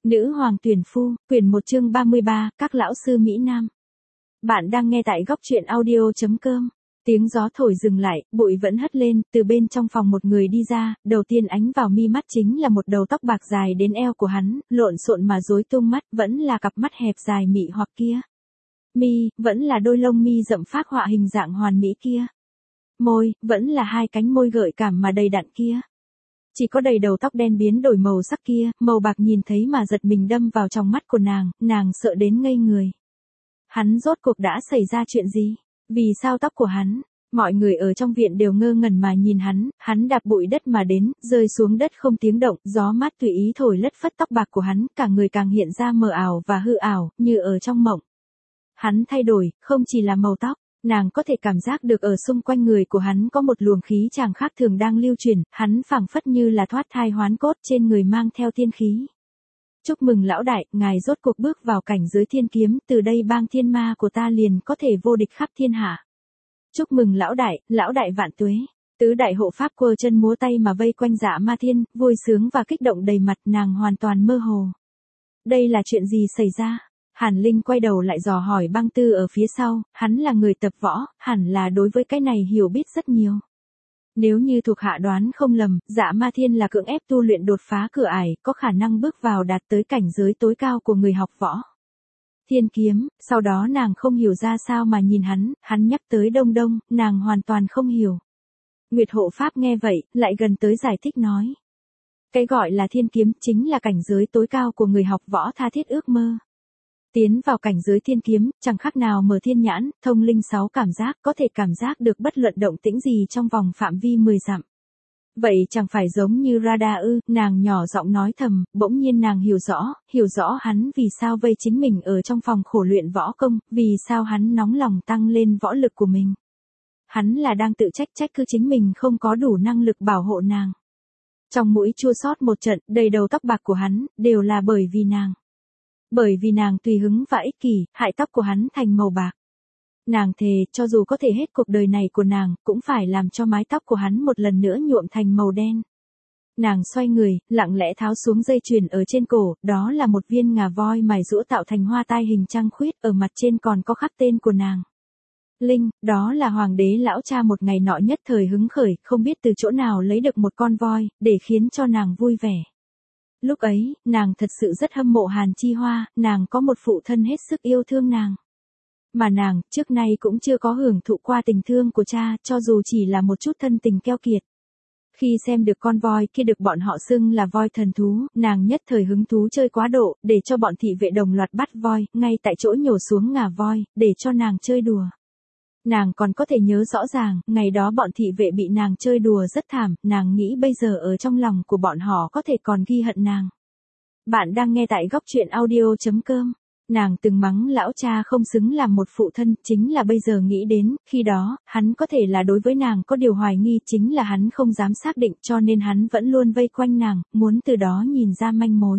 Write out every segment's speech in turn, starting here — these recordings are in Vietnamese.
Nữ hoàng tuyển phu, quyển 1 chương 33, các lão sư Mỹ Nam. Bạn đang nghe tại góc truyện audio.com. Tiếng gió thổi dừng lại, bụi vẫn hất lên, từ bên trong phòng một người đi ra, đầu tiên ánh vào mi mắt chính là một đầu tóc bạc dài đến eo của hắn, lộn xộn mà rối tung mắt, vẫn là cặp mắt hẹp dài mị hoặc kia. Mi, vẫn là đôi lông mi rậm phác họa hình dạng hoàn mỹ kia. Môi, vẫn là hai cánh môi gợi cảm mà đầy đặn kia. Chỉ có đầy đầu tóc đen biến đổi màu sắc kia, màu bạc nhìn thấy mà giật mình đâm vào trong mắt của nàng sợ đến ngây người. Hắn rốt cuộc đã xảy ra chuyện gì? Vì sao tóc của hắn? Mọi người ở trong viện đều ngơ ngẩn mà nhìn hắn đạp bụi đất mà đến, rơi xuống đất không tiếng động, gió mát tùy ý thổi lất phất tóc bạc của hắn, cả người càng hiện ra mờ ảo và hư ảo, như ở trong mộng. Hắn thay đổi, không chỉ là màu tóc. Nàng có thể cảm giác được ở xung quanh người của hắn có một luồng khí chàng khác thường đang lưu truyền, hắn phảng phất như là thoát thai hoán cốt trên người mang theo tiên khí. Chúc mừng lão đại, ngài rốt cuộc bước vào cảnh giới thiên kiếm, từ đây bang thiên ma của ta liền có thể vô địch khắp thiên hạ. Chúc mừng lão đại vạn tuế. Tứ đại hộ pháp quơ chân múa tay mà vây quanh Dạ Ma Thiên, vui sướng và kích động đầy mặt, nàng hoàn toàn mơ hồ. Đây là chuyện gì xảy ra? Hàn Linh quay đầu lại dò hỏi Băng Tư ở phía sau, hắn là người tập võ, hẳn là đối với cái này hiểu biết rất nhiều. Nếu như thuộc hạ đoán không lầm, Dạ Ma Thiên là cưỡng ép tu luyện đột phá cửa ải, có khả năng bước vào đạt tới cảnh giới tối cao của người học võ. Thiên kiếm, sau đó nàng không hiểu ra sao mà nhìn hắn nhắc tới Đông Đông, nàng hoàn toàn không hiểu. Nguyệt hộ pháp nghe vậy, lại gần tới giải thích nói. Cái gọi là thiên kiếm chính là cảnh giới tối cao của người học võ tha thiết ước mơ. Tiến vào cảnh giới thiên kiếm, chẳng khác nào mở thiên nhãn, thông linh 6 cảm giác, có thể cảm giác được bất luận động tĩnh gì trong vòng phạm vi 10 dặm. Vậy chẳng phải giống như radar ư? Nàng nhỏ giọng nói thầm, bỗng nhiên nàng hiểu rõ hắn vì sao vây chính mình ở trong phòng khổ luyện võ công, vì sao hắn nóng lòng tăng lên võ lực của mình. Hắn là đang tự trách cứ chính mình không có đủ năng lực bảo hộ nàng. Trong mũi chua xót một trận, đầy đầu tóc bạc của hắn, đều là bởi vì nàng. Bởi vì nàng tùy hứng và ích kỷ, hại tóc của hắn thành màu bạc. Nàng thề, cho dù có thể hết cuộc đời này của nàng, cũng phải làm cho mái tóc của hắn một lần nữa nhuộm thành màu đen. Nàng xoay người, lặng lẽ tháo xuống dây chuyền ở trên cổ, đó là một viên ngà voi mài rũa tạo thành hoa tai hình trăng khuyết, ở mặt trên còn có khắc tên của nàng. Linh, đó là hoàng đế lão cha một ngày nọ nhất thời hứng khởi, không biết từ chỗ nào lấy được một con voi, để khiến cho nàng vui vẻ. Lúc ấy, nàng thật sự rất hâm mộ Hàn Chi Hoa, nàng có một phụ thân hết sức yêu thương nàng. Mà nàng, trước nay cũng chưa có hưởng thụ qua tình thương của cha, cho dù chỉ là một chút thân tình keo kiệt. Khi xem được con voi kia được bọn họ xưng là voi thần thú, nàng nhất thời hứng thú chơi quá độ, để cho bọn thị vệ đồng loạt bắt voi, ngay tại chỗ nhổ xuống ngà voi, để cho nàng chơi đùa. Nàng còn có thể nhớ rõ ràng, ngày đó bọn thị vệ bị nàng chơi đùa rất thảm, nàng nghĩ bây giờ ở trong lòng của bọn họ có thể còn ghi hận nàng. Bạn đang nghe tại góc truyện audio.com. Nàng từng mắng lão cha không xứng làm một phụ thân, chính là bây giờ nghĩ đến, khi đó, hắn có thể là đối với nàng có điều hoài nghi, chính là hắn không dám xác định, cho nên hắn vẫn luôn vây quanh nàng, muốn từ đó nhìn ra manh mối.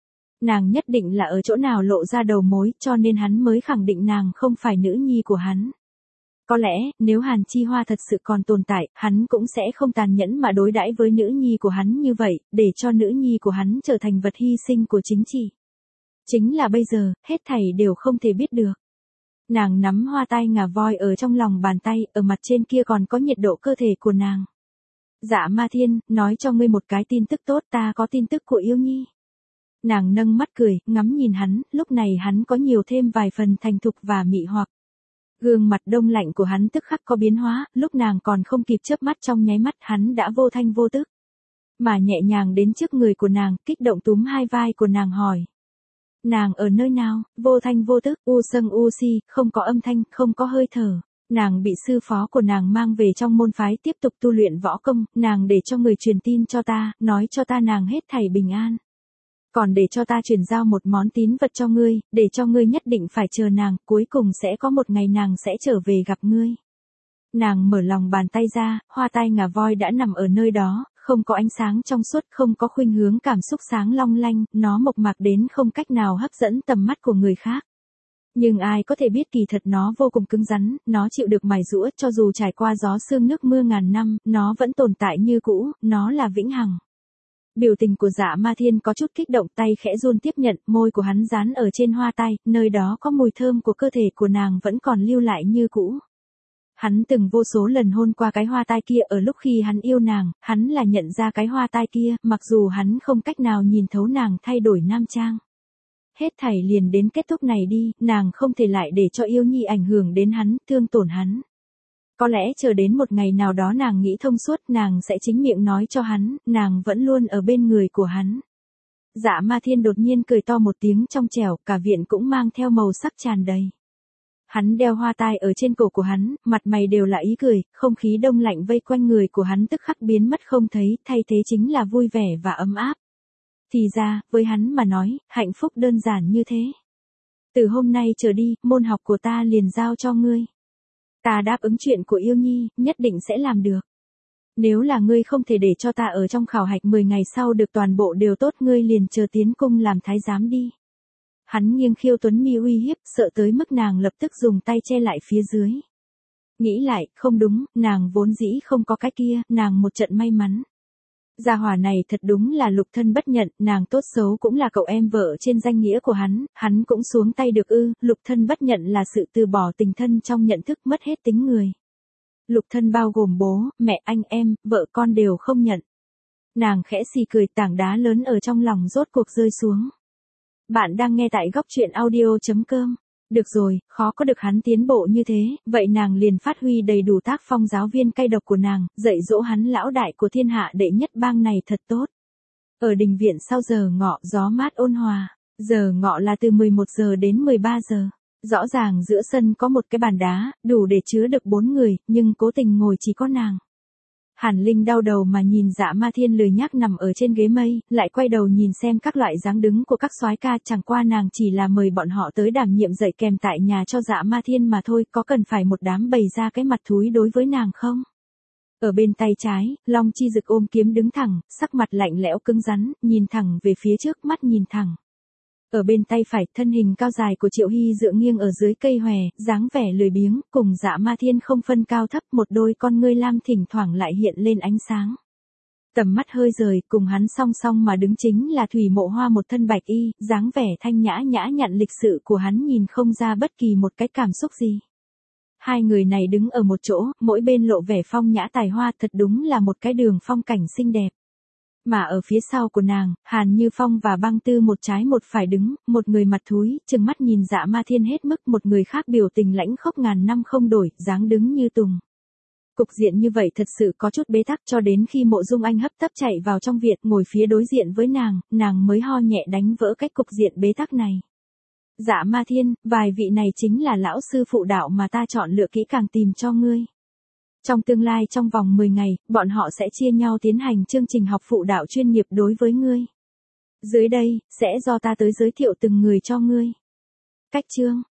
Nàng nhất định là ở chỗ nào lộ ra đầu mối, cho nên hắn mới khẳng định nàng không phải nữ nhi của hắn. Có lẽ, nếu Hàn Chi Hoa thật sự còn tồn tại, hắn cũng sẽ không tàn nhẫn mà đối đãi với nữ nhi của hắn như vậy, để cho nữ nhi của hắn trở thành vật hy sinh của chính trị. Chính là bây giờ, hết thảy đều không thể biết được. Nàng nắm hoa tai ngà voi ở trong lòng bàn tay, ở mặt trên kia còn có nhiệt độ cơ thể của nàng. Dạ Ma Thiên, nói cho ngươi một cái tin tức tốt, ta có tin tức của yêu nhi. Nàng nâng mắt cười, ngắm nhìn hắn, lúc này hắn có nhiều thêm vài phần thành thục và mị hoặc. Gương mặt đông lạnh của hắn tức khắc có biến hóa, lúc nàng còn không kịp chớp mắt trong nháy mắt hắn đã vô thanh vô tức. Mà nhẹ nhàng đến trước người của nàng, kích động túm hai vai của nàng hỏi. Nàng ở nơi nào? Vô thanh vô tức, u sâng u si, không có âm thanh, không có hơi thở. Nàng bị sư phó của nàng mang về trong môn phái tiếp tục tu luyện võ công, nàng để cho người truyền tin cho ta, nói cho ta nàng hết thảy bình an. Còn để cho ta truyền giao một món tín vật cho ngươi, để cho ngươi nhất định phải chờ nàng, cuối cùng sẽ có một ngày nàng sẽ trở về gặp ngươi. Nàng mở lòng bàn tay ra, hoa tai ngà voi đã nằm ở nơi đó, không có ánh sáng trong suốt, không có khuynh hướng cảm xúc sáng long lanh, nó mộc mạc đến không cách nào hấp dẫn tầm mắt của người khác. Nhưng ai có thể biết kỳ thật nó vô cùng cứng rắn, nó chịu được mài giũa, cho dù trải qua gió sương nước mưa ngàn năm, nó vẫn tồn tại như cũ, nó là vĩnh hằng. Biểu tình của Dạ Ma Thiên có chút kích động, tay khẽ run tiếp nhận, môi của hắn dán ở trên hoa tai, nơi đó có mùi thơm của cơ thể của nàng vẫn còn lưu lại như cũ. Hắn từng vô số lần hôn qua cái hoa tai kia ở lúc khi hắn yêu nàng, hắn là nhận ra cái hoa tai kia, mặc dù hắn không cách nào nhìn thấu nàng thay đổi nam trang. Hết thảy liền đến kết thúc này đi, nàng không thể lại để cho Yêu Nhi ảnh hưởng đến hắn, thương tổn hắn. Có lẽ chờ đến một ngày nào đó nàng nghĩ thông suốt, nàng sẽ chính miệng nói cho hắn, nàng vẫn luôn ở bên người của hắn. Dạ Ma Thiên đột nhiên cười to một tiếng trong trẻo, cả viện cũng mang theo màu sắc tràn đầy. Hắn đeo hoa tai ở trên cổ của hắn, mặt mày đều là ý cười, không khí đông lạnh vây quanh người của hắn tức khắc biến mất không thấy, thay thế chính là vui vẻ và ấm áp. Thì ra, với hắn mà nói, hạnh phúc đơn giản như thế. Từ hôm nay trở đi, môn học của ta liền giao cho ngươi. Ta đáp ứng chuyện của Yêu Nhi, nhất định sẽ làm được. Nếu là ngươi không thể để cho ta ở trong khảo hạch 10 ngày sau được toàn bộ đều tốt, ngươi liền chờ tiến cung làm thái giám đi. Hắn nghiêng khiêu Tuấn mi uy hiếp, sợ tới mức nàng lập tức dùng tay che lại phía dưới. Nghĩ lại, không đúng, nàng vốn dĩ không có cái kia, nàng một trận may mắn. Gia hỏa này thật đúng là lục thân bất nhận, nàng tốt xấu cũng là cậu em vợ trên danh nghĩa của hắn cũng xuống tay được ư, lục thân bất nhận là sự từ bỏ tình thân trong nhận thức, mất hết tính người. Lục thân bao gồm bố, mẹ, anh em, vợ con đều không nhận. Nàng khẽ xì cười, tảng đá lớn ở trong lòng rốt cuộc rơi xuống. Bạn đang nghe tại góc truyện audio.com. Được rồi, khó có được hắn tiến bộ như thế, vậy nàng liền phát huy đầy đủ tác phong giáo viên cay độc của nàng, dạy dỗ hắn lão đại của thiên hạ đệ nhất bang này thật tốt. Ở đình viện sau giờ ngọ, gió mát ôn hòa, giờ ngọ là từ 11 giờ đến 13 giờ. Rõ ràng giữa sân có một cái bàn đá, đủ để chứa được 4 người, nhưng cố tình ngồi chỉ có nàng. Hàn Linh đau đầu mà nhìn Dạ Ma Thiên lười nhác nằm ở trên ghế mây, lại quay đầu nhìn xem các loại dáng đứng của các soái ca, chẳng qua nàng chỉ là mời bọn họ tới đảm nhiệm dạy kèm tại nhà cho Dạ Ma Thiên mà thôi, có cần phải một đám bày ra cái mặt thúi đối với nàng không? Ở bên tay trái, Long Chi Dực ôm kiếm đứng thẳng, sắc mặt lạnh lẽo cứng rắn, nhìn thẳng về phía trước, mắt nhìn thẳng. Ở bên tay phải, thân hình cao dài của Triệu Hy dựa nghiêng ở dưới cây hòe, dáng vẻ lười biếng, cùng Dạ Ma Thiên không phân cao thấp, một đôi con ngươi lam thỉnh thoảng lại hiện lên ánh sáng. Tầm mắt hơi rời, cùng hắn song song mà đứng chính là Thủy Mộ Hoa, một thân bạch y, dáng vẻ thanh nhã nhã nhặn lịch sự của hắn nhìn không ra bất kỳ một cái cảm xúc gì. Hai người này đứng ở một chỗ, mỗi bên lộ vẻ phong nhã tài hoa, thật đúng là một cái đường phong cảnh xinh đẹp. Mà ở phía sau của nàng, Hàn Như Phong và Băng Tư một trái một phải đứng, một người mặt thúi, trừng mắt nhìn Dạ Ma Thiên hết mức, một người khác biểu tình lãnh khốc ngàn năm không đổi, dáng đứng như tùng. Cục diện như vậy thật sự có chút bế tắc, cho đến khi Mộ Dung Anh hấp tấp chạy vào trong viện, ngồi phía đối diện với nàng mới ho nhẹ đánh vỡ cái cục diện bế tắc này. Dạ Ma Thiên, vài vị này chính là lão sư phụ đạo mà ta chọn lựa kỹ càng tìm cho ngươi. Trong tương lai, trong vòng 10 ngày, bọn họ sẽ chia nhau tiến hành chương trình học phụ đạo chuyên nghiệp đối với ngươi. Dưới đây, sẽ do ta tới giới thiệu từng người cho ngươi. Cách chương,